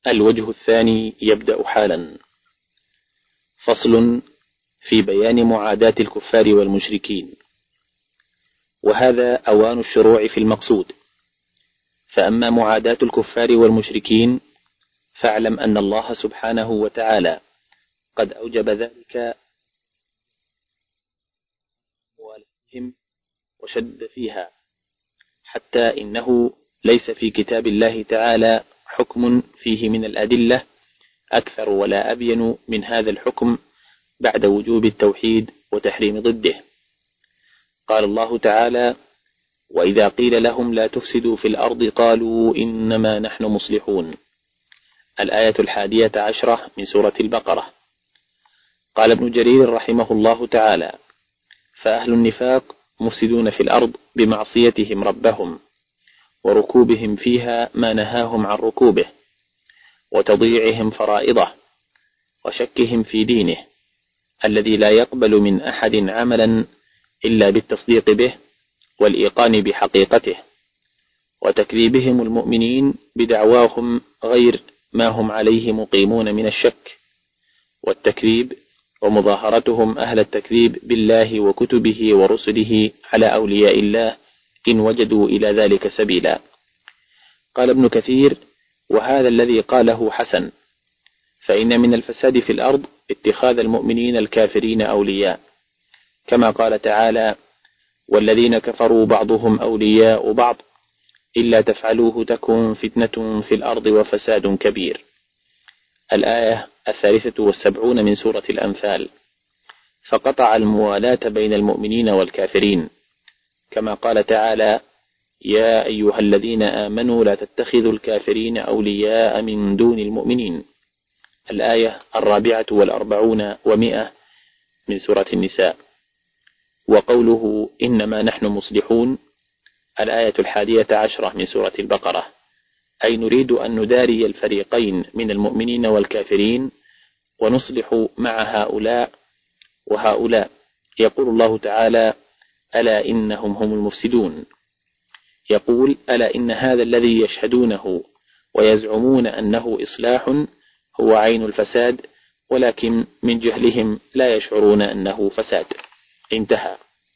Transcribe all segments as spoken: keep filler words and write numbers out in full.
الوجه الثاني يبدأ حالا. فصل في بيان معاداة الكفار والمشركين. وهذا أوان الشروع في المقصود. فأما معاداة الكفار والمشركين فاعلم أن الله سبحانه وتعالى قد أوجب ذلك وشد فيها، حتى إنه ليس في كتاب الله تعالى حكم فيه من الأدلة أكثر ولا أبين من هذا الحكم بعد وجوب التوحيد وتحريم ضده. قال الله تعالى: وإذا قيل لهم لا تفسدوا في الأرض قالوا إنما نحن مصلحون. الآية الحادية عشرة من سورة البقرة. قال ابن جرير رحمه الله تعالى: فأهل النفاق مفسدون في الأرض بمعصيتهم ربهم وركوبهم فيها ما نهاهم عن ركوبه وتضييعهم فرائضه وشكهم في دينه الذي لا يقبل من أحد عملا إلا بالتصديق به والإيقان بحقيقته، وتكذيبهم المؤمنين بدعواهم غير ما هم عليه مقيمون من الشك والتكذيب، ومظاهرتهم أهل التكذيب بالله وكتبه ورسله على أولياء الله إن وجدوا إلى ذلك سبيلا. قال ابن كثير: وهذا الذي قاله حسن، فإن من الفساد في الأرض اتخاذ المؤمنين الكافرين أولياء، كما قال تعالى: والذين كفروا بعضهم أولياء بعض إلا تفعلوه تكن فتنة في الأرض وفساد كبير. الآية الثالثة والسبعون من سورة الأنفال. فقطع الموالاة بين المؤمنين والكافرين، كما قال تعالى: يا أيها الذين آمنوا لا تتخذوا الكافرين أولياء من دون المؤمنين. الآية الرابعة والأربعون ومئة من سورة النساء. وقوله إنما نحن مصلحون، الآية الحادية عشرة من سورة البقرة، أي نريد أن نداري الفريقين من المؤمنين والكافرين ونصلح مع هؤلاء وهؤلاء. يقول الله تعالى: ألا إنهم هم المفسدون. يقول: ألا إن هذا الذي يشهدونه ويزعمون أنه إصلاح هو عين الفساد، ولكن من جهلهم لا يشعرون أنه فساد. انتهى.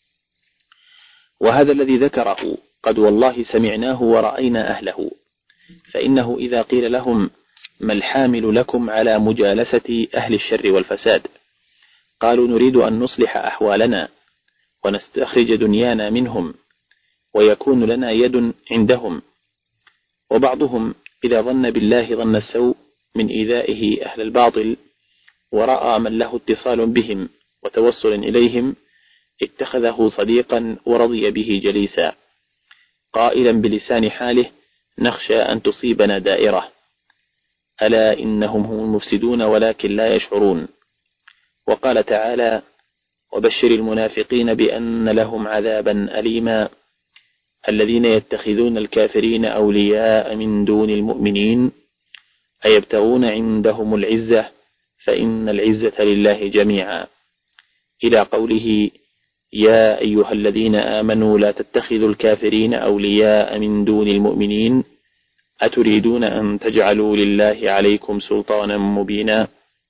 وهذا الذي ذكره قد والله سمعناه ورأينا أهله، فإنه إذا قيل لهم ما الحامل لكم على مجالسة أهل الشر والفساد، قالوا نريد أن نصلح أحوالنا ونستخرج دنيانا منهم ويكون لنا يد عندهم. وبعضهم إذا ظن بالله ظن السوء من إيذائه أهل الباطل ورأى من له اتصال بهم وتوصل إليهم اتخذه صديقا ورضي به جليسا، قائلا بلسان حاله: نخشى أن تصيبنا دائرة. ألا إنهم هم المفسدون ولكن لا يشعرون. وقال تعالى: وبشر المنافقين بأن لهم عذابا أليما الذين يتخذون الكافرين أولياء من دون المؤمنين أيبتغون عندهم العزة فإن العزة لله جميعا، إلى قوله: يا أيها الذين آمنوا لا تتخذوا الكافرين أولياء من دون المؤمنين أتريدون أن تجعلوا لله عليكم سلطانا مبينا.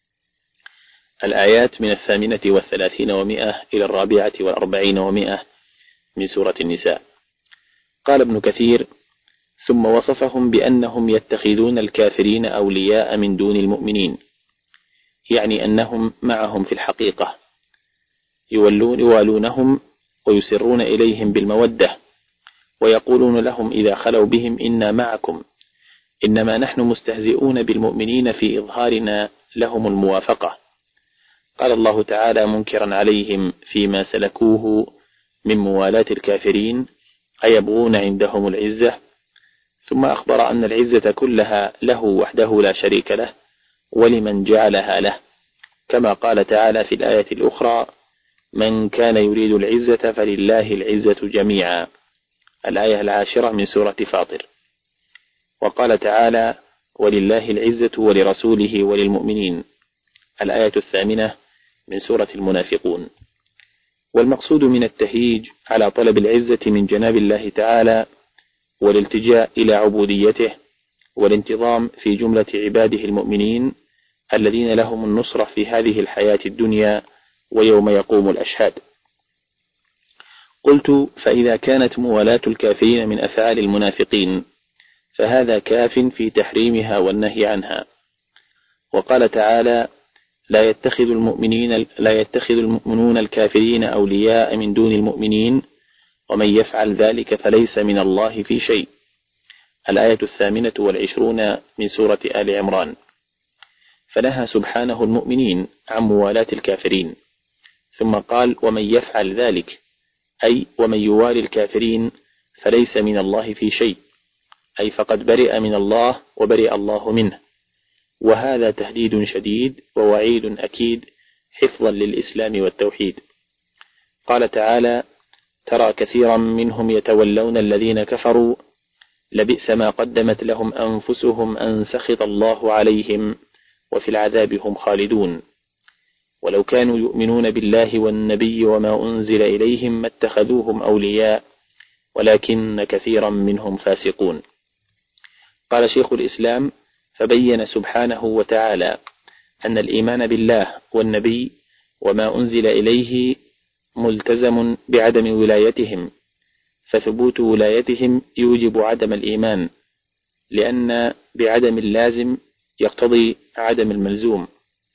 الآيات من الثامنة والثلاثين ومئة إلى الرابعة والأربعين ومئة من سورة النساء. قال ابن كثير: ثم وصفهم بأنهم يتخذون الكافرين أولياء من دون المؤمنين، يعني أنهم معهم في الحقيقة، يولون يوالونهم ويسرون إليهم بالمودة، ويقولون لهم إذا خلوا بهم إنا معكم إنما نحن مستهزئون بالمؤمنين في إظهارنا لهم الموافقة. قال الله تعالى منكرا عليهم فيما سلكوه من موالاة الكافرين: أيبغون عندهم العزة. ثم أخبر أن العزة كلها له وحده لا شريك له ولمن جعلها له، كما قال تعالى في الآية الأخرى: من كان يريد العزة فلله العزة جميعا. الآية العاشرة من سورة فاطر. وقال تعالى: ولله العزة ولرسوله وللمؤمنين. الآية الثامنة من سورة المنافقون. والمقصود من التهييج على طلب العزة من جناب الله تعالى والالتجاء إلى عبوديته والانتظام في جملة عباده المؤمنين الذين لهم النصرة في هذه الحياة الدنيا ويوم يقوم الأشهاد. قلت: فإذا كانت موالاة الكافرين من أفعال المنافقين فهذا كاف في تحريمها والنهي عنها. وقال تعالى: لا يتخذ المؤمنين لا يتخذ المؤمنون الكافرين أولياء من دون المؤمنين ومن يفعل ذلك فليس من الله في شيء. الآية الثامنة والعشرون من سورة آل عمران. فنهى سبحانه المؤمنين عن موالاة الكافرين، ثم قال: ومن يفعل ذلك، أي ومن يوالي الكافرين فليس من الله في شيء، أي فقد برئ من الله وبرئ الله منه. وهذا تهديد شديد ووعيد أكيد حفظا للإسلام والتوحيد. قال تعالى: ترى كثيرا منهم يتولون الذين كفروا لبئس ما قدمت لهم أنفسهم أن سخط الله عليهم وفي العذاب هم خالدون. ولو كانوا يؤمنون بالله والنبي وما أنزل إليهم ما اتخذوهم أولياء ولكن كثيرا منهم فاسقون. قال شيخ الإسلام: فبين سبحانه وتعالى أن الإيمان بالله والنبي وما أنزل إليه ملتزم بعدم ولايتهم، فثبوت ولايتهم يوجب عدم الإيمان، لأن بعدم اللازم يقتضي عدم الملزوم.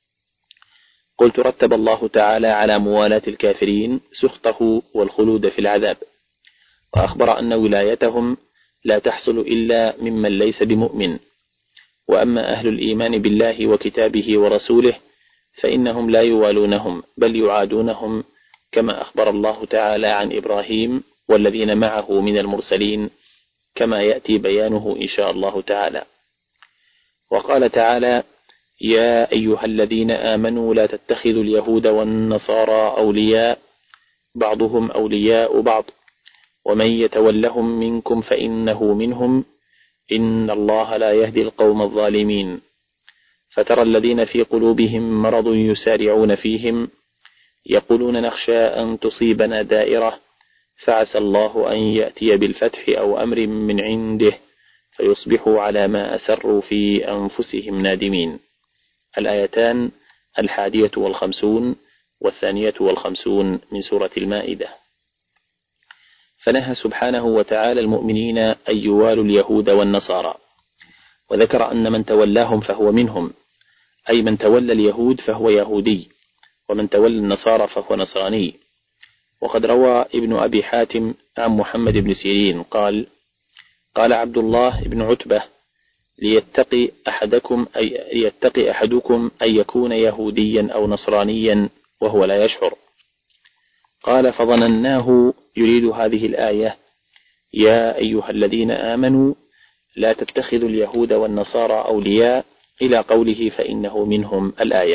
قلت: رتب الله تعالى على موالاة الكافرين سخطه والخلود في العذاب، وأخبر أن ولايتهم لا تحصل إلا ممن ليس بمؤمن. وأما أهل الإيمان بالله وكتابه ورسوله فإنهم لا يوالونهم بل يعادونهم، كما أخبر الله تعالى عن إبراهيم والذين معه من المرسلين، كما يأتي بيانه إن شاء الله تعالى. وقال تعالى: يا أيها الذين آمنوا لا تتخذوا اليهود والنصارى أولياء بعضهم أولياء بعض ومن يتولهم منكم فإنه منهم إن الله لا يهدي القوم الظالمين. فترى الذين في قلوبهم مرض يسارعون فيهم يقولون نخشى أن تصيبنا دائرة فعسى الله أن يأتي بالفتح أو أمر من عنده فيصبحوا على ما أسروا في أنفسهم نادمين. الآيتان الحادية والخمسون والثانية والخمسون من سورة المائدة. فنهى سبحانه وتعالى المؤمنين أن يوالوا اليهود والنصارى، وذكر أن من تولاهم فهو منهم، أي من تولى اليهود فهو يهودي، ومن تولى النصارى فهو نصراني. وقد روى ابن أبي حاتم عن محمد بن سيرين قال: قال عبد الله بن عتبة: ليتقي أحدكم أي ليتقي أحدكم أن يكون يهوديا أو نصرانيا وهو لا يشعر. قال: فظنناه يريد هذه الآية: يا أيها الذين آمنوا لا تتخذوا اليهود والنصارى أولياء، إلى قوله فإنه منهم الآية.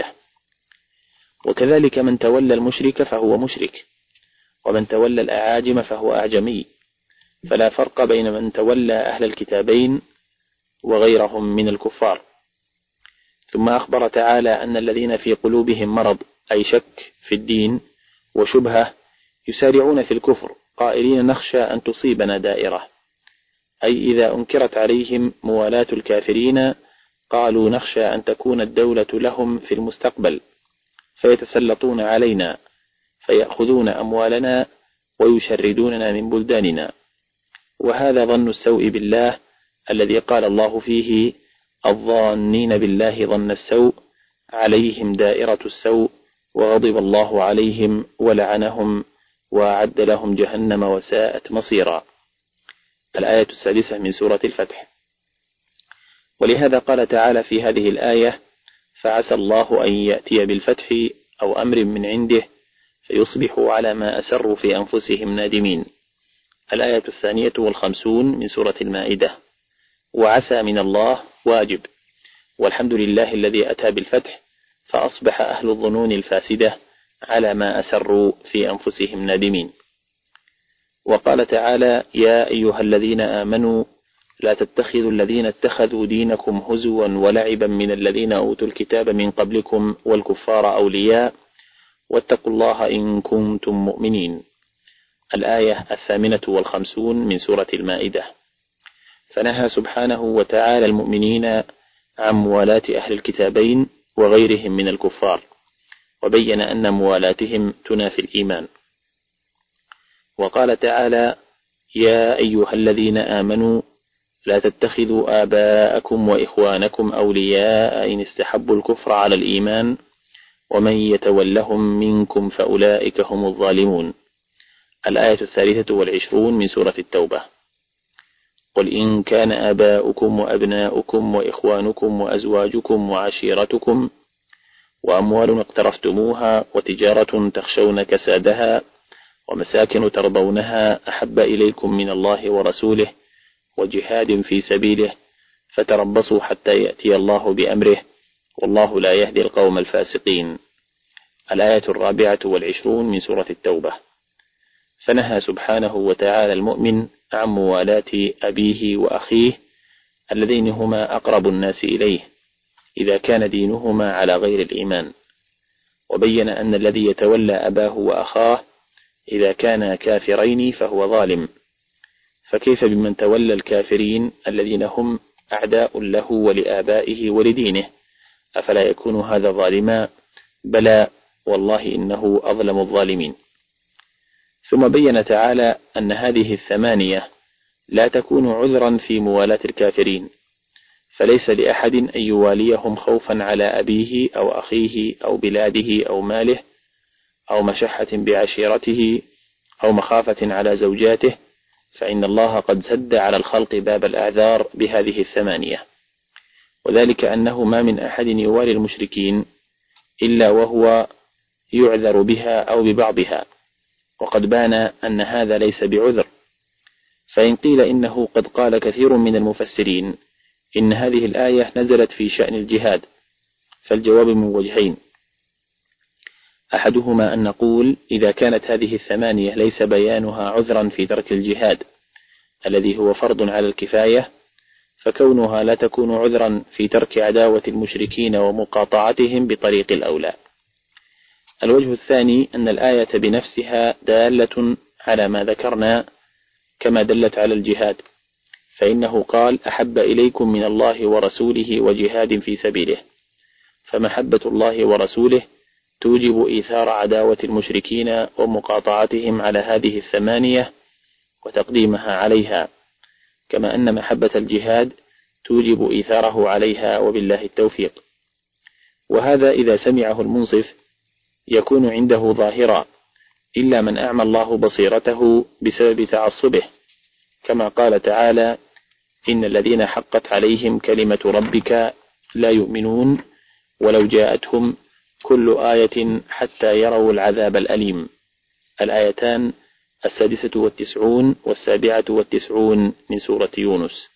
وكذلك من تولى المشرك فهو مشرك، ومن تولى الأعاجم فهو أعجمي، فلا فرق بين من تولى أهل الكتابين وغيرهم من الكفار. ثم أخبر تعالى أن الذين في قلوبهم مرض أي شك في الدين وشبهة يسارعون في الكفر قائلين نخشى أن تصيبنا دائرة، أي إذا أنكرت عليهم موالاة الكافرين قالوا نخشى أن تكون الدولة لهم في المستقبل فيتسلطون علينا فيأخذون أموالنا ويشردوننا من بلداننا. وهذا ظن السوء بالله الذي قال الله فيه: الظانين بالله ظن السوء عليهم دائرة السوء وغضب الله عليهم ولعنهم وأعد لهم جهنم وساءت مصيرا. الآية السادسة من سورة الفتح. ولهذا قال تعالى في هذه الآية: فعسى الله أن يأتي بالفتح أو أمر من عنده فيصبحوا على ما أسروا في أنفسهم نادمين. الآية الثانية والخمسون من سورة المائدة. وعسى من الله واجب، والحمد لله الذي أتى بالفتح فأصبح أهل الظنون الفاسدة على ما أسروا في أنفسهم نادمين. وقال تعالى: يا أيها الذين آمنوا لا تتخذوا الذين اتخذوا دينكم هزوا ولعبا من الذين أوتوا الكتاب من قبلكم والكفار أولياء واتقوا الله إن كنتم مؤمنين. الآية الثامنة والخمسون من سورة المائدة. فنهى سبحانه وتعالى المؤمنين عن موالاة أهل الكتابين وغيرهم من الكفار، وبين أن موالاتهم تنافي الإيمان. وقال تعالى: يا أيها الذين آمنوا لا تتخذوا آباءكم وإخوانكم أولياء إن استحبوا الكفر على الإيمان ومن يتولهم منكم فأولئك هم الظالمون. الآية الثالثة والعشرون من سورة التوبة. قل إن كان آباؤكم وأبناؤكم وإخوانكم وأزواجكم وعشيرتكم وأموال اقترفتموها وتجارة تخشون كسادها ومساكن ترضونها أحب إليكم من الله ورسوله وجهاد في سبيله فتربصوا حتى يأتي الله بأمره والله لا يهدي القوم الفاسقين. الآية الرابعة والعشرون من سورة التوبة. فنهى سبحانه وتعالى المؤمن عن موالاة أبيه وأخيه اللذين هما أقرب الناس إليه إذا كان دينهما على غير الإيمان، وبين أن الذي يتولى أباه وأخاه إذا كانا كافرين فهو ظالم، فكيف بمن تولى الكافرين الذين هم أعداء له ولآبائه ولدينه؟ أفلا يكون هذا ظالما؟ بلى والله إنه أظلم الظالمين. ثم بين تعالى أن هذه الثمانية لا تكون عذرا في موالاة الكافرين، فليس لأحد أن يواليهم خوفا على أبيه أو أخيه أو بلاده أو ماله أو مشحة بعشيرته أو مخافة على زوجاته، فإن الله قد سد على الخلق باب الأعذار بهذه الثمانية، وذلك أنه ما من أحد يوالي المشركين إلا وهو يعذر بها أو ببعضها، وقد بان أن هذا ليس بعذر. فإن قيل إنه قد قال كثير من المفسرين إن هذه الآية نزلت في شأن الجهاد، فالجواب من وجهين: أحدهما أن نقول إذا كانت هذه الثمانية ليس بيانها عذرا في ترك الجهاد الذي هو فرض على الكفاية، فكونها لا تكون عذرا في ترك عداوة المشركين ومقاطعتهم بطريق الأولى. الوجه الثاني أن الآية بنفسها دالة على ما ذكرنا كما دلت على الجهاد، فإنه قال: أحب إليكم من الله ورسوله وجهاد في سبيله، فمحبة الله ورسوله توجب إيثار عداوة المشركين ومقاطعتهم على هذه الثمانية وتقديمها عليها، كما أن محبة الجهاد توجب إيثاره عليها، وبالله التوفيق. وهذا إذا سمعه المنصف يكون عنده ظاهرا، إلا من أعمى الله بصيرته بسبب تعصبه، كما قال تعالى: إن الذين حقت عليهم كلمة ربك لا يؤمنون ولو جاءتهم كل آية حتى يروا العذاب الأليم. الآيتان السادسة والتسعون والسابعة والتسعون من سورة يونس.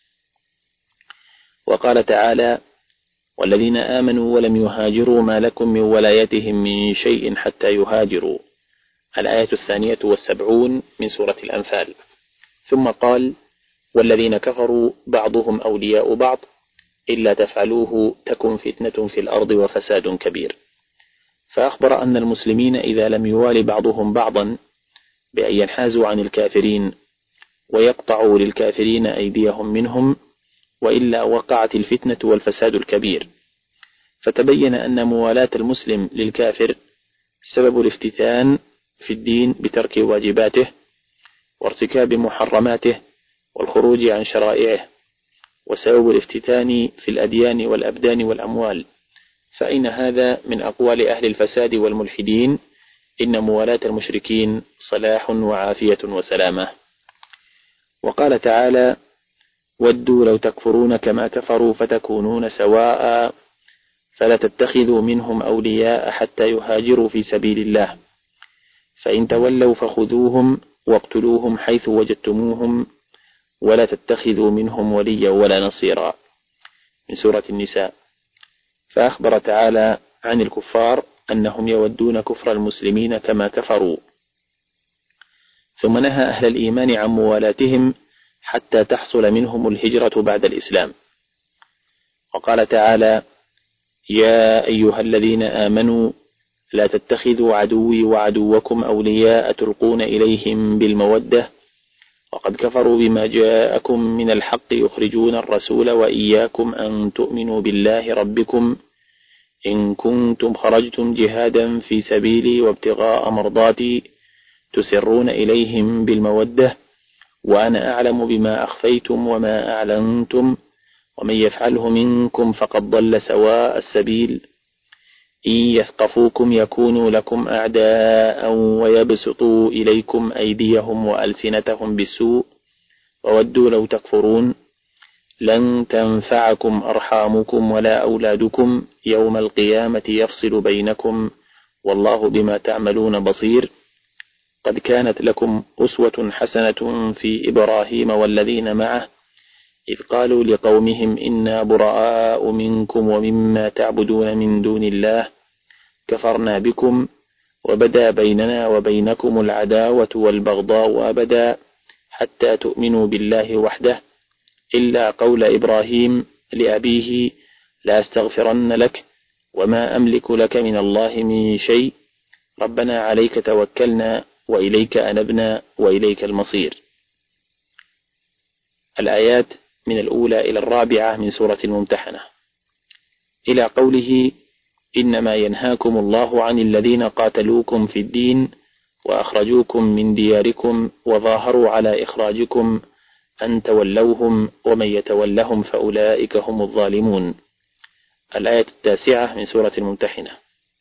وقال تعالى: والذين آمنوا ولم يهاجروا ما لكم من ولايتهم من شيء حتى يهاجروا. الآية الثانية والسبعون من سورة الأنفال. ثم قال: والذين كفروا بعضهم أولياء بعض إلا تفعلوه تكن فتنة في الأرض وفساد كبير. فأخبر أن المسلمين إذا لم يوالي بعضهم بعضا بأن ينحازوا عن الكافرين ويقطعوا للكافرين أيديهم منهم، وإلا وقعت الفتنة والفساد الكبير. فتبين أن موالاة المسلم للكافر سبب الافتتان في الدين بترك واجباته وارتكاب محرماته والخروج عن شرائعه، وسبب الافتتان في الأديان والأبدان والأموال. فإن هذا من أقوال أهل الفساد والملحدين: إن موالاة المشركين صلاح وعافية وسلامة. وقال تعالى: ودوا لو تكفرون كما كفروا فتكونون سواء فلا تتخذوا منهم أولياء حتى يهاجروا في سبيل الله فإن تولوا فخذوهم واقتلوهم حيث وجدتموهم ولا تتخذوا منهم وليا ولا نصيرا. من سورة النساء. فأخبر تعالى عن الكفار أنهم يودون كفر المسلمين كما كفروا، ثم نهى أهل الإيمان عن موالاتهم حتى تحصل منهم الهجرة بعد الإسلام. وقال تعالى: يا أيها الذين آمنوا لا تتخذوا عدوي وعدوكم أولياء تلقون إليهم بالمودة وقد كفروا بما جاءكم من الحق يخرجون الرسول وإياكم أن تؤمنوا بالله ربكم إن كنتم خرجتم جهادا في سبيلي وابتغاء مرضاتي تسرون إليهم بالمودة وأنا أعلم بما أخفيتم وما أعلنتم ومن يفعله منكم فقد ضل سواء السبيل إن يثقفوكم يكونوا لكم أعداء ويبسطوا إليكم أيديهم وألسنتهم بالسوء وودوا لو تكفرون لن تنفعكم أرحامكم ولا أولادكم يوم القيامة يفصل بينكم والله بما تعملون بصير قد كانت لكم أسوة حسنة في إبراهيم والذين معه إذ قالوا لقومهم إنا براء منكم ومما تعبدون من دون الله كفرنا بكم وبدا بيننا وبينكم العداوة والبغضاء أبدا حتى تؤمنوا بالله وحده إلا قول إبراهيم لأبيه لا استغفرن لك وما أملك لك من الله من شيء ربنا عليك توكلنا وإليك أنبنا وإليك المصير. الآيات من الأولى إلى الرابعة من سورة الممتحنة إلى قوله إنما ينهاكم الله عن الذين قاتلوكم في الدين وأخرجوكم من دياركم وظاهروا على إخراجكم أن تولوهم ومن يتولهم فأولئك هم الظالمون. الآية التاسعة من سورة الممتحنة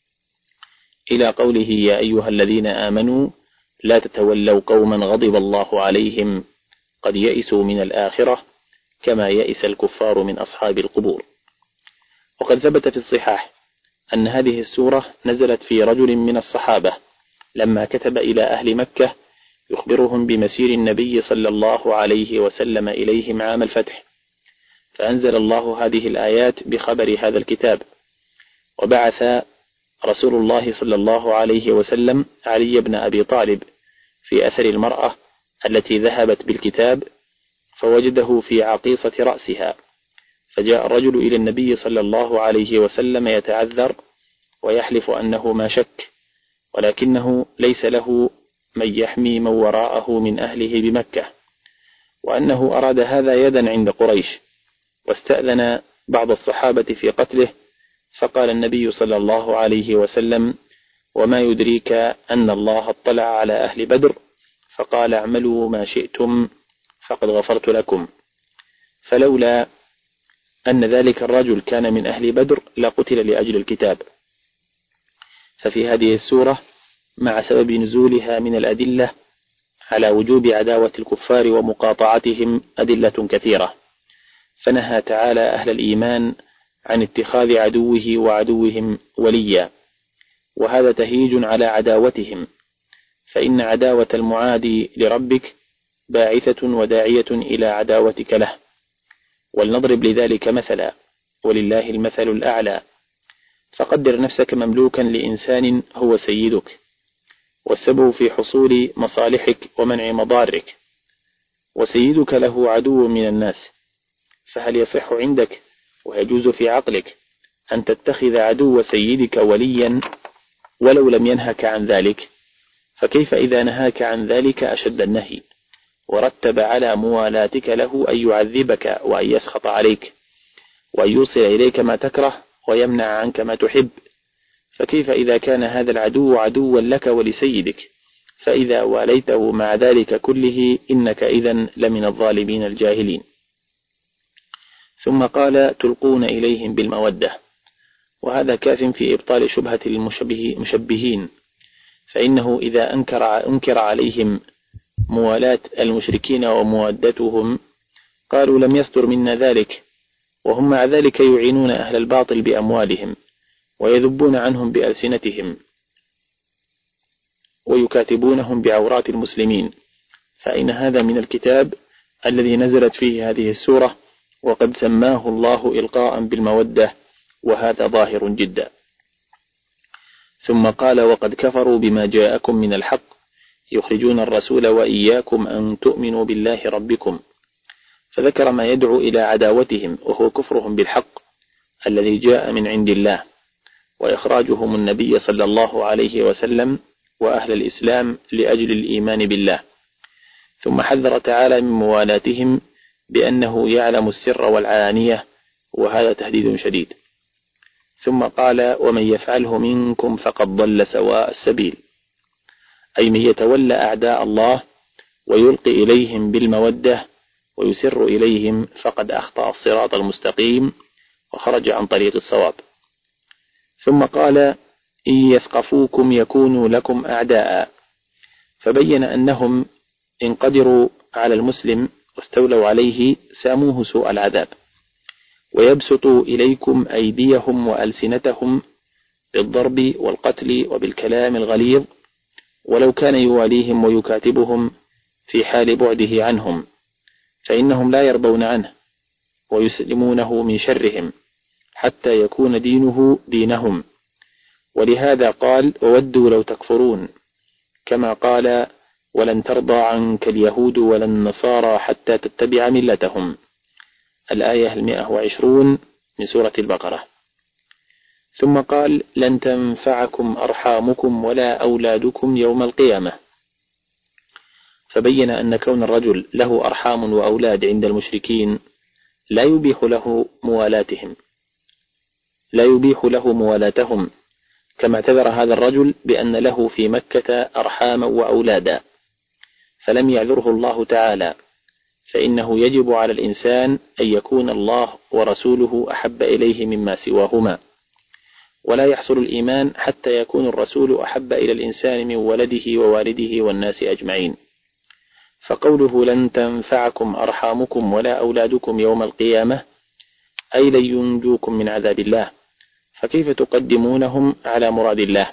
إلى قوله يا أيها الذين آمنوا لا تتولوا قوما غضب الله عليهم قد يئسوا من الآخرة كما يئس الكفار من أصحاب القبور. وقد ثبت في الصحاح أن هذه السورة نزلت في رجل من الصحابة لما كتب إلى أهل مكة يخبرهم بمسير النبي صلى الله عليه وسلم إليهم عام الفتح، فأنزل الله هذه الآيات بخبر هذا الكتاب. وبعث رسول الله صلى الله عليه وسلم علي بن أبي طالب في أثر المرأة التي ذهبت بالكتاب فوجده في عقيصة رأسها، فجاء الرجل إلى النبي صلى الله عليه وسلم يتعذر ويحلف أنه ما شك، ولكنه ليس له من يحمي من وراءه من أهله بمكة، وأنه أراد هذا يدا عند قريش، واستأذن بعض الصحابة في قتله، فقال النبي صلى الله عليه وسلم وما يدريك أن الله اطلع على أهل بدر فقال اعملوا ما شئتم فقد غفرت لكم، فلولا أن ذلك الرجل كان من أهل بدر لقتل لأجل الكتاب. ففي هذه السورة مع سبب نزولها من الأدلة على وجوب عداوة الكفار ومقاطعتهم أدلة كثيرة، فنهى تعالى أهل الإيمان عن اتخاذ عدوه وعدوهم وليا، وهذا تهيج على عداوتهم، فإن عداوة المعادي لربك باعثة وداعية إلى عداوتك له. ولنضرب لذلك مثلا ولله المثل الأعلى، فقدر نفسك مملوكا لإنسان هو سيدك والسبب في حصول مصالحك ومنع مضارك، وسيدك له عدو من الناس، فهل يصح عندك ويجوز في عقلك أن تتخذ عدو سيدك وليا ولو لم ينهك عن ذلك؟ فكيف إذا نهاك عن ذلك أشد النهي ورتب على موالاتك له أن يعذبك وأن يسخط عليك وأن يوصل إليك ما تكره ويمنع عنك ما تحب؟ فكيف إذا كان هذا العدو عدوا لك ولسيدك؟ فإذا واليته مع ذلك كله إنك إذن لمن الظالمين الجاهلين. ثم قال تلقون إليهم بالمودة، وهذا كاف في إبطال شبهة المشبهين، فإنه إذا أنكر, أنكر عليهم موالاة المشركين ومودتهم قالوا لم يصدر منا ذلك، وهم مع ذلك يعينون أهل الباطل بأموالهم ويذبون عنهم بألسنتهم ويكاتبونهم بعورات المسلمين، فإن هذا من الكتاب الذي نزلت فيه هذه السورة، وقد سماه الله إلقاء بالمودة، وهذا ظاهر جدا. ثم قال وقد كفروا بما جاءكم من الحق يخرجون الرسول وإياكم أن تؤمنوا بالله ربكم، فذكر ما يدعو إلى عداوتهم وهو كفرهم بالحق الذي جاء من عند الله، وإخراجهم النبي صلى الله عليه وسلم وأهل الإسلام لأجل الإيمان بالله. ثم حذر تعالى من موالاتهم بأنه يعلم السر والعلانية، وهذا تهديد شديد. ثم قال: ومن يفعله منكم فقد ضل سواء السبيل، أي من يتولى أعداء الله ويلقي إليهم بالمودة ويسر إليهم فقد أخطأ الصراط المستقيم وخرج عن طريق الصواب. ثم قال: إن يثقفوكم يكونوا لكم أعداء، فبين أنهم إن قدروا على المسلم واستولوا عليه ساموه سوء العذاب، ويبسطوا إليكم أيديهم وألسنتهم بالضرب والقتل وبالكلام الغليظ، ولو كان يواليهم ويكاتبهم في حال بعده عنهم، فإنهم لا يرضون عنه ويسلمونه من شرهم حتى يكون دينه دينهم. ولهذا قال: وودوا لو تكفرون، كما قال: ولن ترضى عنك اليهود ولا النصارى حتى تتبع ملتهم. الآية المئة وعشرون من سورة البقرة. ثم قال: لن تنفعكم أرحامكم ولا أولادكم يوم القيامة، فبين أن كون الرجل له أرحام وأولاد عند المشركين لا يبيح له موالاتهم لا يبيح له موالاتهم كما اعتذر هذا الرجل بأن له في مكة أرحاما وأولادا، فلم يعذره الله تعالى، فإنه يجب على الإنسان أن يكون الله ورسوله أحب إليه مما سواهما، ولا يحصل الإيمان حتى يكون الرسول أحب إلى الإنسان من ولده ووالده والناس أجمعين. فقوله لن تنفعكم أرحامكم ولا أولادكم يوم القيامة أي لن ينجوكم من عذاب الله، فكيف تقدمونهم على مراد الله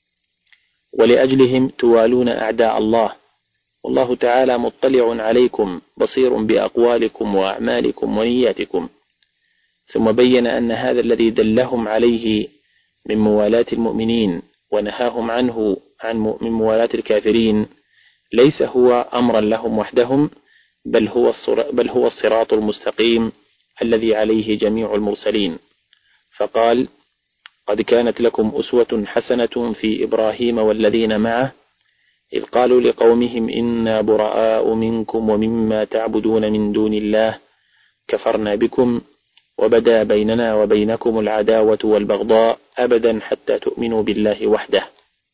ولأجلهم توالون أعداء الله، والله تعالى مطلع عليكم بصير بأقوالكم وأعمالكم ونياتكم. ثم بين أن هذا الذي دلهم عليه من موالاة المؤمنين ونهاهم عنه عن من موالاة الكافرين ليس هو أمرا لهم وحدهم، بل هو بل هو الصراط المستقيم الذي عليه جميع المرسلين. فقال: قد كانت لكم أسوة حسنة في إبراهيم والذين معه إذ قالوا لقومهم إنا براء منكم ومما تعبدون من دون الله كفرنا بكم وبدا بيننا وبينكم العداوة والبغضاء أبدا حتى تؤمنوا بالله وحده.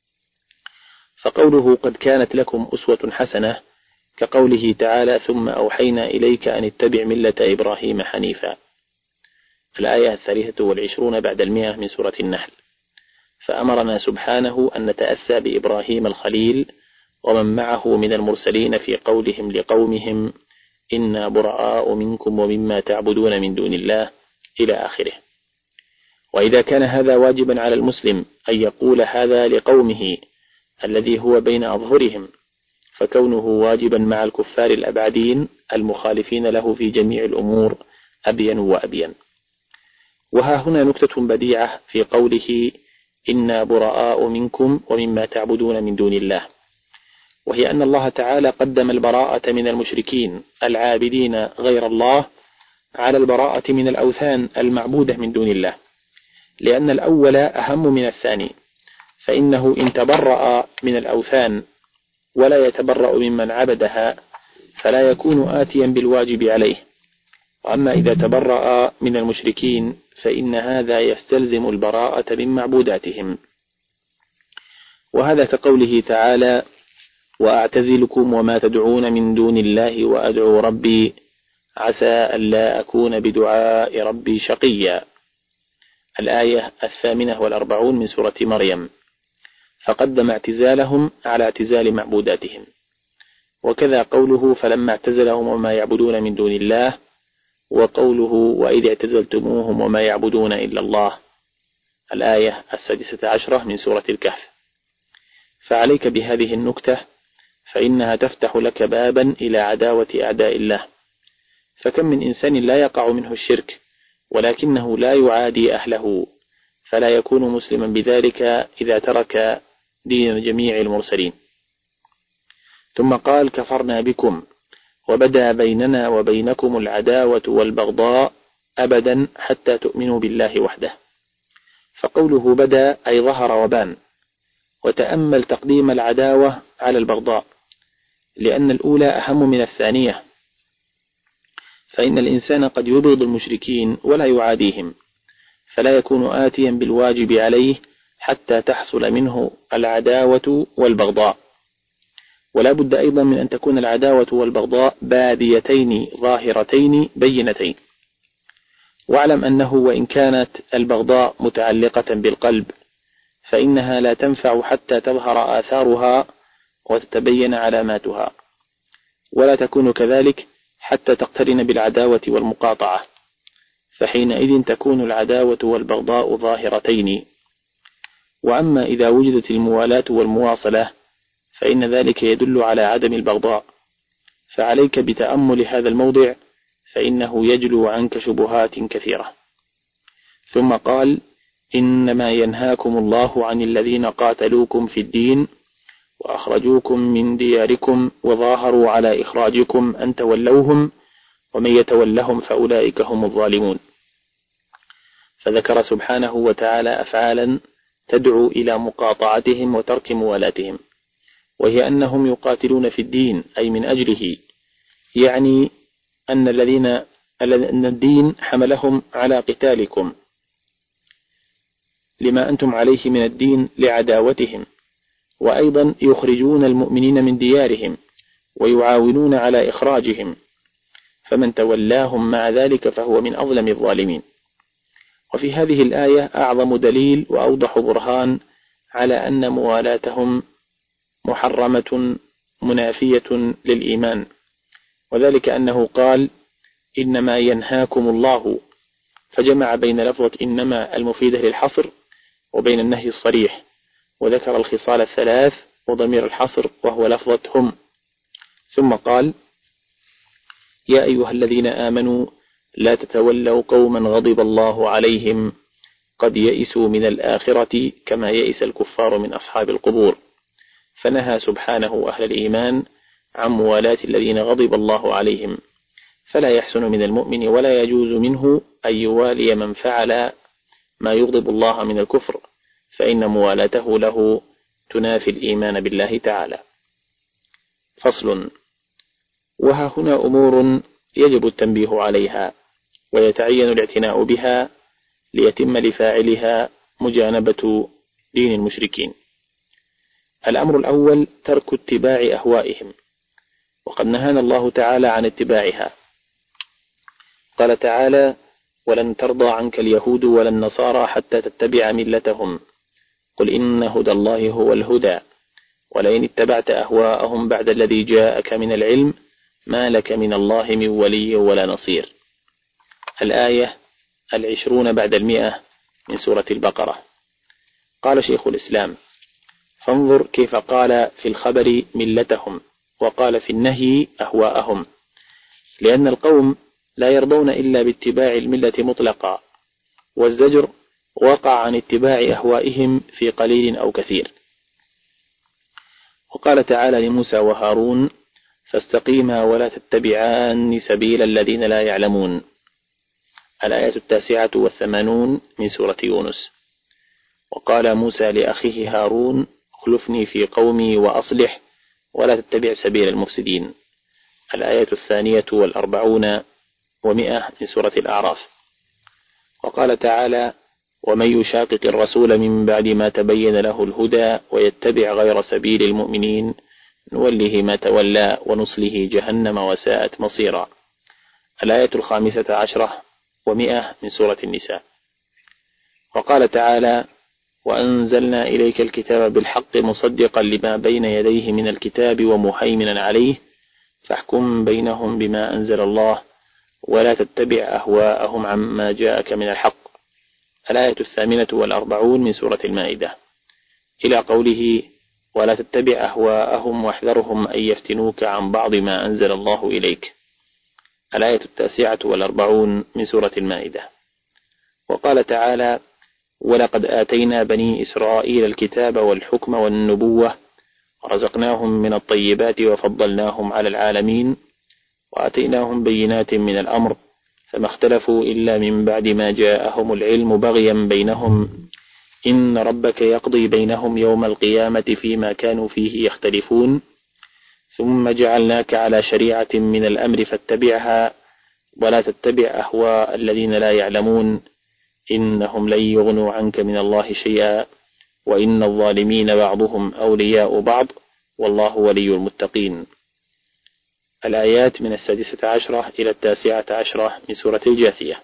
فقوله قد كانت لكم أسوة حسنة كقوله تعالى: ثم أوحينا إليك أن اتبع ملة إبراهيم حنيفا. الآية الثالثة والعشرون بعد المئة من سورة النحل. فأمرنا سبحانه أن نتأسى بإبراهيم الخليل ومن معه من المرسلين في قولهم لقومهم إنا براء منكم ومما تعبدون من دون الله إلى آخره. وإذا كان هذا واجبا على المسلم أن يقول هذا لقومه الذي هو بين أظهرهم، فكونه واجبا مع الكفار الأبعدين المخالفين له في جميع الأمور أبين وأبين. وها هنا نكتة بديعة في قوله إنا براء منكم ومما تعبدون من دون الله، وهي أن الله تعالى قدم البراءة من المشركين العابدين غير الله على البراءة من الأوثان المعبودة من دون الله، لأن الأول أهم من الثاني، فإنه إن تبرأ من الأوثان ولا يتبرأ ممن عبدها فلا يكون آتيا بالواجب عليه، وأما إذا تبرأ من المشركين فإن هذا يستلزم البراءة من معبوداتهم. وهذا كقوله تعالى: وأعتزلكم وما تدعون من دون الله وأدعو ربي عسى ألا أكون بدعاء ربي شقيا. الآية الثامنة والأربعون من سورة مريم. فقدم اعتزالهم على اعتزال معبوداتهم. وكذا قوله فلما اعتزلهم وما يعبدون من دون الله، وقوله وإذ اعتزلتموهم وما يعبدون إلا الله. الآية السادسة عشرة من سورة الكهف. فعليك بهذه النكتة، فإنها تفتح لك بابا إلى عداوة أعداء الله. فكم من إنسان لا يقع منه الشرك ولكنه لا يعادي أهله، فلا يكون مسلما بذلك إذا ترك دين جميع المرسلين. ثم قال: كفرنا بكم وبدا بيننا وبينكم العداوة والبغضاء أبدا حتى تؤمنوا بالله وحده. فقوله بدا أي ظهر وبان. وتأمل تقديم العداوة على البغضاء، لأن الأولى أهم من الثانية، فإن الإنسان قد يبغض المشركين ولا يعاديهم، فلا يكون آتيا بالواجب عليه حتى تحصل منه العداوة والبغضاء. ولا بد أيضا من أن تكون العداوة والبغضاء باديتين ظاهرتين بينتين. واعلم أنه وإن كانت البغضاء متعلقة بالقلب فإنها لا تنفع حتى تظهر آثارها وتتبين علاماتها، ولا تكون كذلك حتى تقترن بالعداوة والمقاطعة، فحينئذ تكون العداوة والبغضاء ظاهرتين. وأما إذا وجدت الموالاة والمواصلة فإن ذلك يدل على عدم البغضاء، فعليك بتأمل هذا الموضع فإنه يجلو عنك شبهات كثيرة. ثم قال: إنما ينهاكم الله عن الذين قاتلوكم في الدين وأخرجوكم من دياركم وظاهروا على إخراجكم أن تولوهم ومن يتولهم فأولئك هم الظالمون. فذكر سبحانه وتعالى أفعالا تدعو إلى مقاطعتهم وترك موالاتهم، وهي أنهم يقاتلون في الدين أي من أجله، يعني أن الذين أن الدين حملهم على قتالكم لما أنتم عليه من الدين لعداوتهم، وأيضا يخرجون المؤمنين من ديارهم ويعاونون على إخراجهم، فمن تولاهم مع ذلك فهو من أظلم الظالمين. وفي هذه الآية أعظم دليل وأوضح برهان على أن موالاتهم محرمة منافية للإيمان، وذلك أنه قال: إنما ينهاكم الله، فجمع بين لفظة إنما المفيدة للحصر وبين النهي الصريح، وذكر الخصال الثلاث وضمير الحصر وهو لفظة هم. ثم قال: يا أيها الذين آمنوا لا تتولوا قوما غضب الله عليهم قد يئسوا من الآخرة كما يئس الكفار من أصحاب القبور، فنهى سبحانه أهل الإيمان عن موالاة الذين غضب الله عليهم، فلا يحسن من المؤمن ولا يجوز منه أن يوالي من فعل ما يغضب الله من الكفر، فإن موالاته له تنافي الإيمان بالله تعالى. فصل. وها هنا أمور يجب التنبيه عليها ويتعين الاعتناء بها ليتم لفاعلها مجانبة دين المشركين. الأمر الأول ترك اتباع أهوائهم، وقد نهانا الله تعالى عن اتباعها. قال تعالى: ولن ترضى عنك اليهود ولا النصارى حتى تتبع ملتهم قل إن هدى الله هو الهدى ولئن اتبعت أهواءهم بعد الذي جاءك من العلم ما لك من الله من ولي ولا نصير. الآية العشرون بعد المئة من سورة البقرة. قال شيخ الإسلام: فانظر كيف قال في الخبر ملتهم وقال في النهي أهواءهم، لأن القوم لا يرضون إلا باتباع الملة مطلقا، والزجر وقع عن اتباع أهوائهم في قليل أو كثير. وقال تعالى لموسى وهارون: فاستقيما ولا تتبعان سبيل الذين لا يعلمون. الآية التاسعة والثمانون من سورة يونس. وقال موسى لأخيه هارون: اخلفني في قومي وأصلح ولا تتبع سبيل المفسدين. الآية الثانية والأربعون ومئة من سورة الأعراف. وقال تعالى: ومن يشاقق الرسول من بعد ما تبين له الهدى ويتبع غير سبيل المؤمنين نوله ما تولى ونصله جهنم وساءت مصيرا. الآية الخامسة عشرة ومئة من سورة النساء. وقال تعالى: وأنزلنا إليك الكتاب بالحق مصدقا لما بين يديه من الكتاب ومهيمنا عليه فاحكم بينهم بما أنزل الله ولا تتبع أهواءهم عما جاءك من الحق. الآية الثامنة والأربعون من سورة المائدة، إلى قوله: ولا تتبع أهواءهم واحذرهم أن يفتنوك عن بعض ما أنزل الله إليك. الآية التاسعة والأربعون من سورة المائدة. وقال تعالى: ولقد آتينا بني إسرائيل الكتاب والحكم والنبوة ورزقناهم من الطيبات وفضلناهم على العالمين وآتيناهم بينات من الأمر فما اختلفوا إلا من بعد ما جاءهم العلم بغيا بينهم إن ربك يقضي بينهم يوم القيامة فيما كانوا فيه يختلفون ثم جعلناك على شريعة من الأمر فاتبعها ولا تتبع أهواء الذين لا يعلمون إنهم لن يغنوا عنك من الله شيئا وإن الظالمين بعضهم أولياء بعض والله ولي المتقين. الآيات من السادسة عشرة إلى التاسعة عشرة من سورة الجاثية.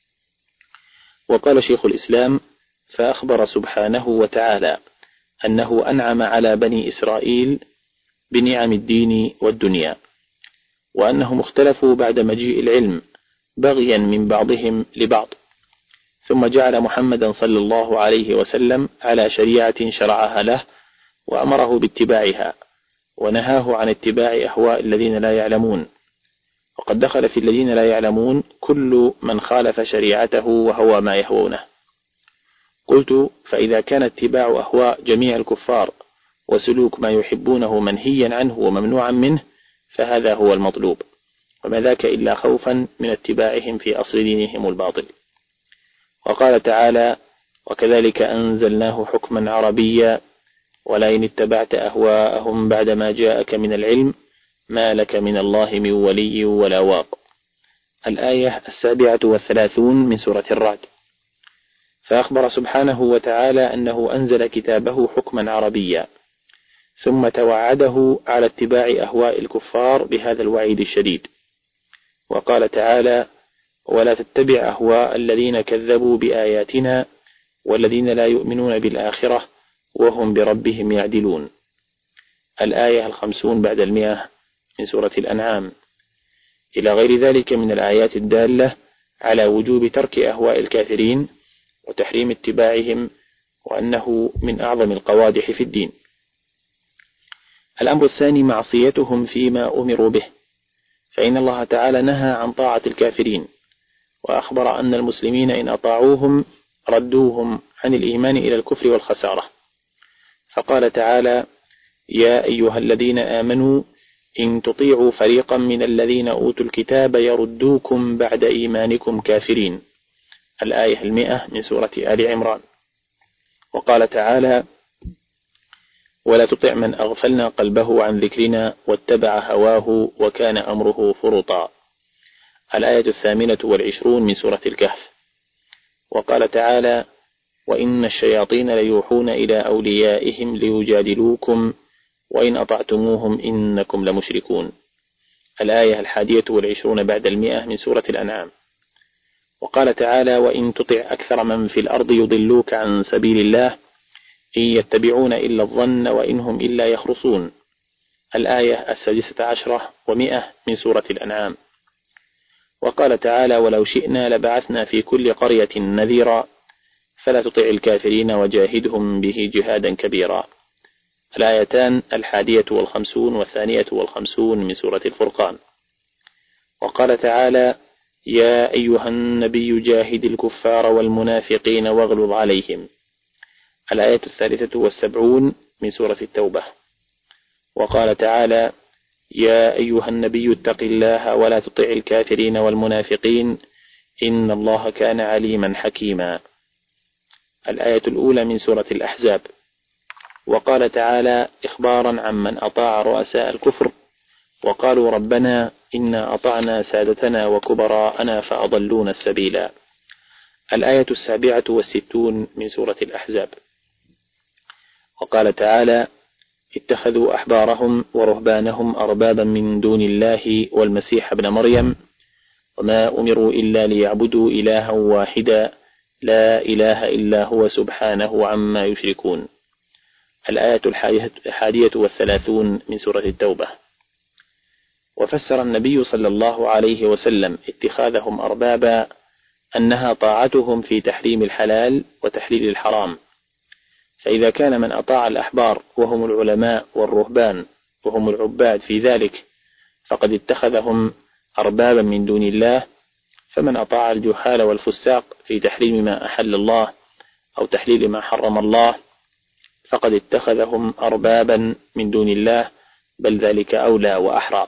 وقال شيخ الإسلام: فأخبر سبحانه وتعالى أنه أنعم على بني إسرائيل بنعم الدين والدنيا، وأنهم اختلفوا بعد مجيء العلم بغيا من بعضهم لبعض، ثم جعل محمدا صلى الله عليه وسلم على شريعة شرعها له وأمره باتباعها ونهاه عن اتباع أهواء الذين لا يعلمون. وقد دخل في الذين لا يعلمون كل من خالف شريعته وهو ما يهوونه. قلت: فإذا كان اتباع أهواء جميع الكفار وسلوك ما يحبونه منهيا عنه وممنوعا منه فهذا هو المطلوب، وما ذاك إلا خوفا من اتباعهم في أصل دينهم الباطل. وقال تعالى: وكذلك أنزلناه حكما عربيا ولئن اتبعت أهواءهم بعدما جاءك من العلم ما لك من الله من ولي ولا واق. الآية السابعة والثلاثون من سورة الرعد. فأخبر سبحانه وتعالى أنه أنزل كتابه حكما عربيا، ثم توعده على اتباع أهواء الكفار بهذا الوعيد الشديد. وقال تعالى: ولا تتبع أهواء الذين كذبوا بآياتنا والذين لا يؤمنون بالآخرة وهم بربهم يعدلون. الآية الخمسون بعد المئة من سورة الأنعام، إلى غير ذلك من الآيات الدالة على وجوب ترك أهواء الكافرين وتحريم اتباعهم، وأنه من أعظم القوادح في الدين. الأمر الثاني معصيتهم فيما أمروا به، فإن الله تعالى نهى عن طاعة الكافرين، وأخبر أن المسلمين إن أطاعوهم ردوهم عن الإيمان إلى الكفر والخسارة. فقال تعالى: يا أيها الذين آمنوا إن تطيعوا فريقا من الذين أوتوا الكتاب يردوكم بعد إيمانكم كافرين. الآية المئة من سورة آل عمران. وقال تعالى: ولا تطع من أغفلنا قلبه عن ذكرنا واتبع هواه وكان أمره فرطا. الآية الثامنة والعشرون من سورة الكهف. وقال تعالى: وإن الشياطين ليوحون إلى أوليائهم ليجادلوكم وإن أطعتموهم إنكم لمشركون. الآية الحادية والعشرون بعد المئة من سورة الأنعام. وقال تعالى: وإن تطع أكثر من في الأرض يضلوك عن سبيل الله إن يتبعون إلا الظن وإنهم إلا يخرصون. الآية السادسة عشرة ومئة من سورة الأنعام. وقال تعالى: ولو شئنا لبعثنا في كل قرية نذيرا فلا تطع الكافرين وجاهدهم به جهادا كبيرا. الآيتان الحادية والخمسون والثانية والخمسون من سورة الفرقان. وقال تعالى: يا أيها النبي جاهد الكفار والمنافقين واغلظ عليهم. الآية الثالثة والسبعون من سورة التوبة. وقال تعالى: يا أيها النبي اتق الله ولا تطع الكافرين والمنافقين إن الله كان عليما حكيما. الآية الأولى من سورة الأحزاب. وقال تعالى إخبارا عمن أطاع رؤساء الكفر وقالوا ربنا إنا أطعنا سادتنا وكبراءنا فأضلونا السبيلا. الآية السابعة والستون من سورة الأحزاب. وقال تعالى اتخذوا أحبارهم ورهبانهم أربابا من دون الله والمسيح ابن مريم وما أمروا إلا ليعبدوا إلها واحدا لا إله إلا هو سبحانه عما يشركون. الآية الحادية والثلاثون من سورة التوبة. وفسر النبي صلى الله عليه وسلم اتخاذهم أربابا أنها طاعتهم في تحريم الحلال وتحليل الحرام، فإذا كان من أطاع الأحبار وهم العلماء والرهبان وهم العباد في ذلك فقد اتخذهم أربابا من دون الله، فمن أطاع الجهال والفساق في تحريم ما أحل الله أو تحليل ما حرم الله فقد اتخذهم أربابا من دون الله، بل ذلك أولى وأحرى.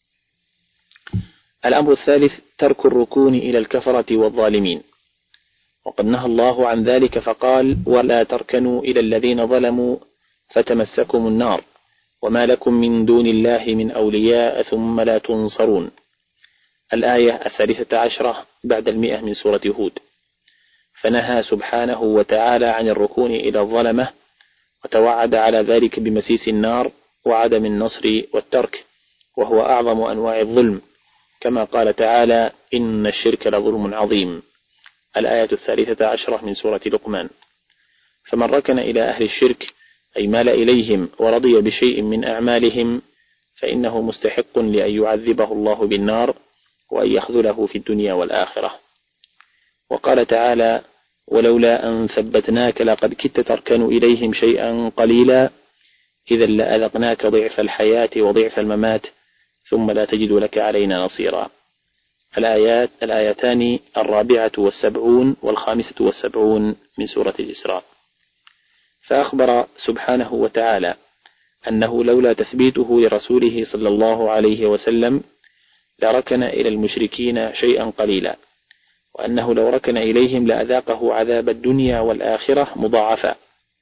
الأمر الثالث ترك الركون إلى الكفرة والظالمين، وقد نهى الله عن ذلك فقال ولا تركنوا إلى الذين ظلموا فتمسكم النار وما لكم من دون الله من أولياء ثم لا تنصرون. الآية الثالثة عشرة بعد المئة من سورة هود. فنهى سبحانه وتعالى عن الركون إلى الظلمة، وتوعد على ذلك بمسيس النار وعدم النصر والترك، وهو أعظم أنواع الظلم، كما قال تعالى: إن الشرك لظلم عظيم. الآية الثالثة عشرة من سورة لقمان. فمن ركن إلى أهل الشرك أي مال إليهم ورضي بشيء من أعمالهم فإنه مستحق لأن يعذبه الله بالنار وأن يخذله في الدنيا والآخرة. وقال تعالى: ولولا أن ثبتناك لقد كدت تركن إليهم شيئا قليلا إذا لأذقناك ضعف الحياة وضعف الممات ثم لا تجد لك علينا نصيرا. الآيات الآيتان الرابعة والسبعون والخامسة والسبعون من سورة الإسراء. فأخبر سبحانه وتعالى أنه لولا تثبيته لرسوله صلى الله عليه وسلم لركن إلى المشركين شيئا قليلا، وأنه لو ركن إليهم لأذاقه عذاب الدنيا والآخرة مضاعفا،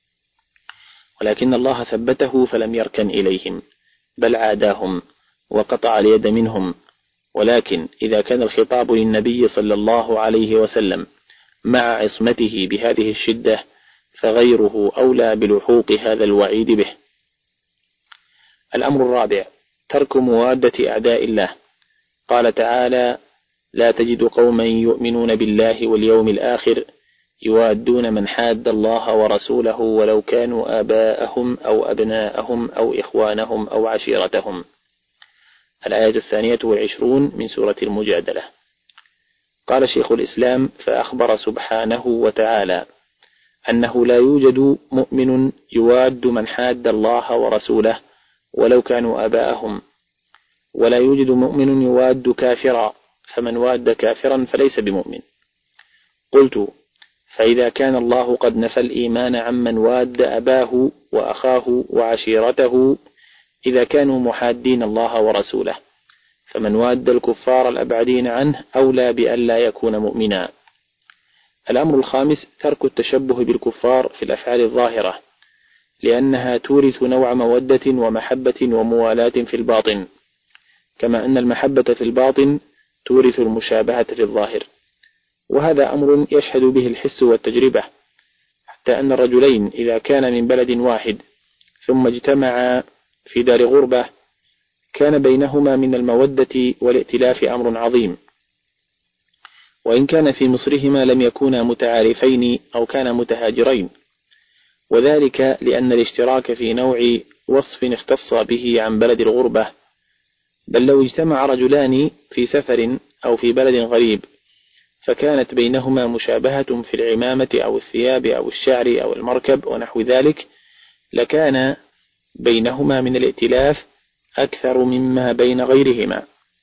ولكن الله ثبته فلم يركن إليهم بل عاداهم وقطع اليد منهم. ولكن إذا كان الخطاب للنبي صلى الله عليه وسلم مع عصمته بهذه الشدة فغيره أولى بلحوق هذا الوعيد به. الأمر الرابع: ترك موادة أعداء الله. قال تعالى: لا تجد قوما يؤمنون بالله واليوم الآخر يوادون من حاد الله ورسوله ولو كانوا آباءهم أو أبناءهم أو إخوانهم أو عشيرتهم. الآية الثانية والعشرون من سورة المجادلة. قال شيخ الإسلام: فأخبر سبحانه وتعالى أنه لا يوجد مؤمن يواد من حاد الله ورسوله ولو كانوا آباءهم، ولا يوجد مؤمن يواد كافرا، فمن واد كافرا فليس بمؤمن. قلت: فإذا كان الله قد نفى الإيمان عمن واد أباه وأخاه وعشيرته إذا كانوا محادين الله ورسوله، فمن واد الكفار الأبعدين عنه أولى بأن لا يكون مؤمنا. الأمر الخامس: ترك التشبه بالكفار في الأفعال الظاهرة، لأنها تورث نوع مودة ومحبة وموالاة في الباطن، كما أن المحبة في الباطن تورث المشابهة في الظاهر، وهذا أمر يشهد به الحس والتجربة، حتى أن الرجلين إذا كان من بلد واحد ثم اجتمعا في دار غربة كان بينهما من المودة والائتلاف أمر عظيم، وإن كان في مصرهما لم يكونا متعارفين أو كانا متهاجرين، وذلك لأن الاشتراك في نوع وصف اختص به عن بلد الغربة. بل لو اجتمع رجلان في سفر أو في بلد غريب فكانت بينهما مشابهة في العمامة أو الثياب أو الشعر أو المركب ونحو ذلك، لكان بينهما من الائتلاف أكثر مما بين غيرهما.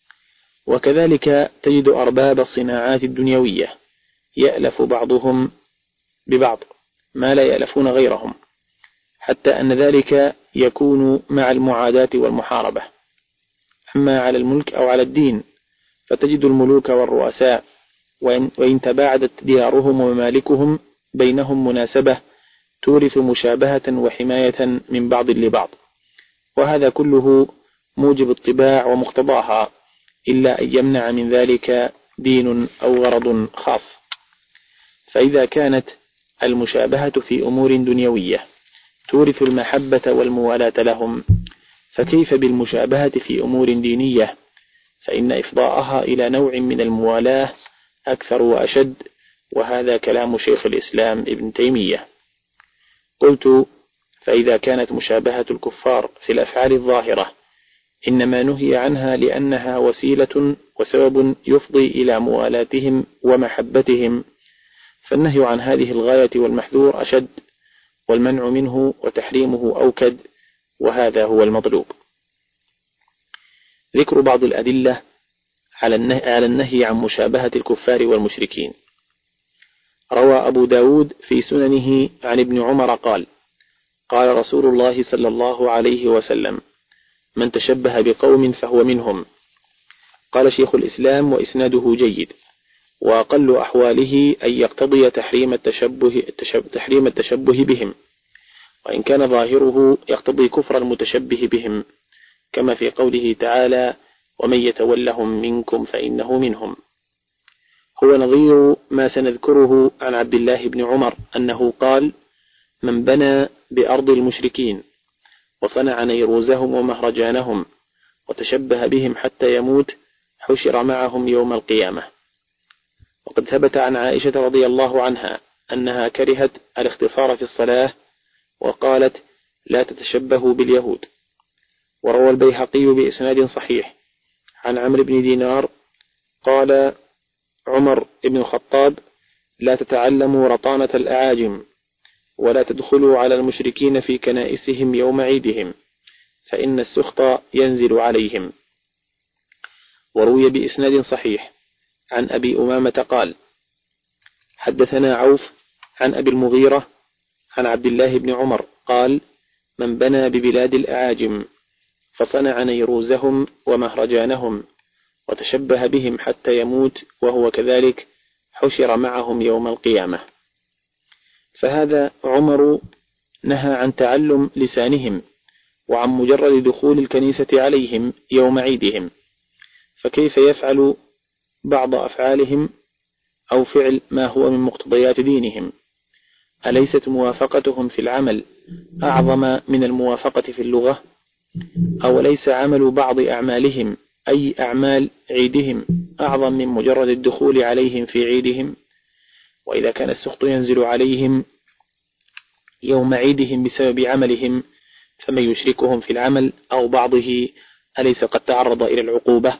وكذلك تجد أرباب الصناعات الدنيوية يألف بعضهم ببعض ما لا يألفون غيرهم، حتى أن ذلك يكون مع المعاداة والمحاربة. أما على الملك أو على الدين فتجد الملوك والرؤساء وإن تباعدت ديارهم وممالكهم بينهم مناسبة تورث مشابهة وحماية من بعض لبعض، وهذا كله موجب الطباع ومقتضاها، إلا أن يمنع من ذلك دين أو غرض خاص. فإذا كانت المشابهة في أمور دنيوية تورث المحبة والموالاة لهم، فكيف بالمشابهة في أمور دينية؟ فإن إفضاءها إلى نوع من الموالاة أكثر وأشد، وهذا كلام شيخ الإسلام ابن تيمية. قلت: فإذا كانت مشابهة الكفار في الأفعال الظاهرة إنما نهي عنها لأنها وسيلة وسبب يفضي إلى موالاتهم ومحبتهم، فالنهي عن هذه الغاية والمحذور أشد، والمنع منه وتحريمه أوكد، وهذا هو المطلوب. ذكر بعض الأدلة على النهي عن مشابهة الكفار والمشركين. روى أبو داود في سننه عن ابن عمر قال: قال رسول الله صلى الله عليه وسلم: من تشبه بقوم فهو منهم. قال شيخ الإسلام: وإسناده جيد، وأقل أحواله أن يقتضي تحريم التشبه, تحريم التشبه بهم، وإن كان ظاهره يقتضي كفر المتشبه بهم، كما في قوله تعالى: ومن يتولهم منكم فإنه منهم. هو نظير ما سنذكره عن عبد الله بن عمر أنه قال: من بنى بأرض المشركين وصنع نيروزهم ومهرجانهم وتشبه بهم حتى يموت حشر معهم يوم القيامة. وقد ثبت عن عائشة رضي الله عنها أنها كرهت الاختصار في الصلاة وقالت: لا تتشبهوا باليهود. وروى البيهقي بإسناد صحيح عن عمرو بن دينار قال عمر بن الخطاب: لا تتعلموا رطانة الأعاجم ولا تدخلوا على المشركين في كنائسهم يوم عيدهم فإن السخط ينزل عليهم. وروي بإسناد صحيح عن أبي أمامة قال: حدثنا عوف عن أبي المغيرة عن عبد الله بن عمر قال: من بنى ببلاد الأعاجم فصنع نيروزهم ومهرجانهم وتشبه بهم حتى يموت وهو كذلك حشر معهم يوم القيامة. فهذا عمر نهى عن تعلم لسانهم وعن مجرد دخول الكنيسة عليهم يوم عيدهم، فكيف يفعل بعض أفعالهم أو فعل ما هو من مقتضيات دينهم؟ أليست موافقتهم في العمل أعظم من الموافقة في اللغة؟ أو ليس عمل بعض أعمالهم أي أعمال عيدهم أعظم من مجرد الدخول عليهم في عيدهم؟ وإذا كان السخط ينزل عليهم يوم عيدهم بسبب عملهم، فمن يشركهم في العمل أو بعضه أليس قد تعرض إلى العقوبة؟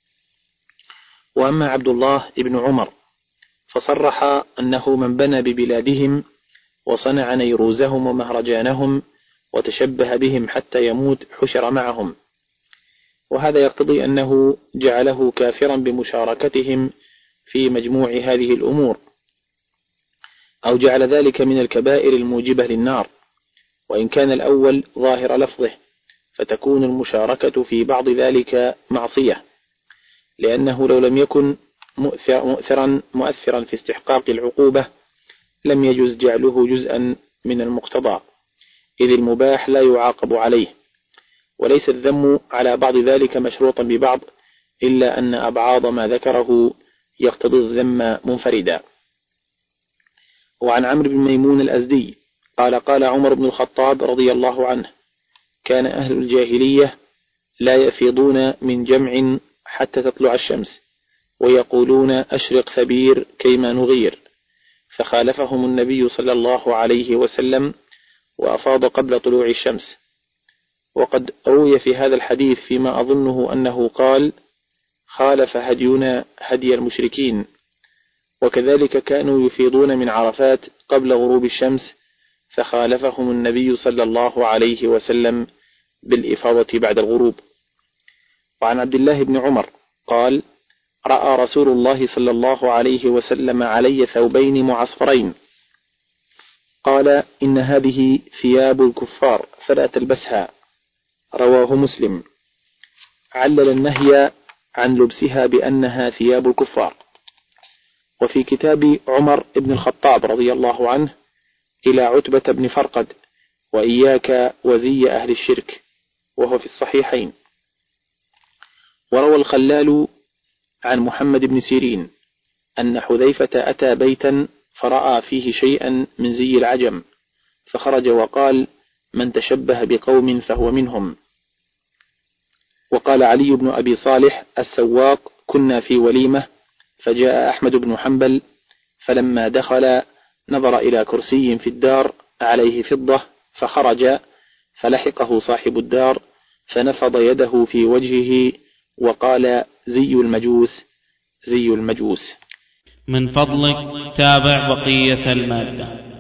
وأما عبد الله بن عمر فصرح أنه من بنى ببلادهم وصنع نيروزهم ومهرجانهم وتشبه بهم حتى يموت حشر معهم، وهذا يقتضي أنه جعله كافرا بمشاركتهم في مجموع هذه الأمور، أو جعل ذلك من الكبائر الموجبة للنار، وإن كان الأول ظاهر لفظه فتكون المشاركة في بعض ذلك معصية، لأنه لو لم يكن مؤثر مؤثرا مؤثرا في استحقاق العقوبة لم يجوز جعله جزءا من المقتضى، إذ المباح لا يعاقب عليه، وليس الذم على بعض ذلك مشروطا ببعض، إلا أن أبعاض ما ذكره يقتضي الذم منفردا. وعن عمرو بن ميمون الأزدي قال: قال عمر بن الخطاب رضي الله عنه: كان أهل الجاهلية لا يفيضون من جمع حتى تطلع الشمس ويقولون أشرق ثبير كيما نغير، فخالفهم النبي صلى الله عليه وسلم وأفاض قبل طلوع الشمس. وقد روي في هذا الحديث فيما أظنه أنه قال: خالف هدينا هدي المشركين. وكذلك كانوا يفيضون من عرفات قبل غروب الشمس فخالفهم النبي صلى الله عليه وسلم بالإفاضة بعد الغروب. وعن عبد الله بن عمر قال: رأى رسول الله صلى الله عليه وسلم علي ثوبين معصفرين، قال: إن هذه ثياب الكفار فلا تلبسها. رواه مسلم. علل النهي عن لبسها بأنها ثياب الكفار. وفي كتاب عمر بن الخطاب رضي الله عنه إلى عتبة بن فرقد: وإياك وزي أهل الشرك، وهو في الصحيحين. وروى الخلال عن محمد بن سيرين أن حذيفة أتى بيتا فرأى فيه شيئا من زي العجم فخرج وقال: من تشبه بقوم فهو منهم. وقال علي بن أبي صالح السواق: كنا في وليمة فجاء أحمد بن حنبل فلما دخل نظر إلى كرسي في الدار عليه فضة فخرج، فلحقه صاحب الدار فنفض يده في وجهه وقال: زي المجوس زي المجوس. من فضلك تابع بقية المادة.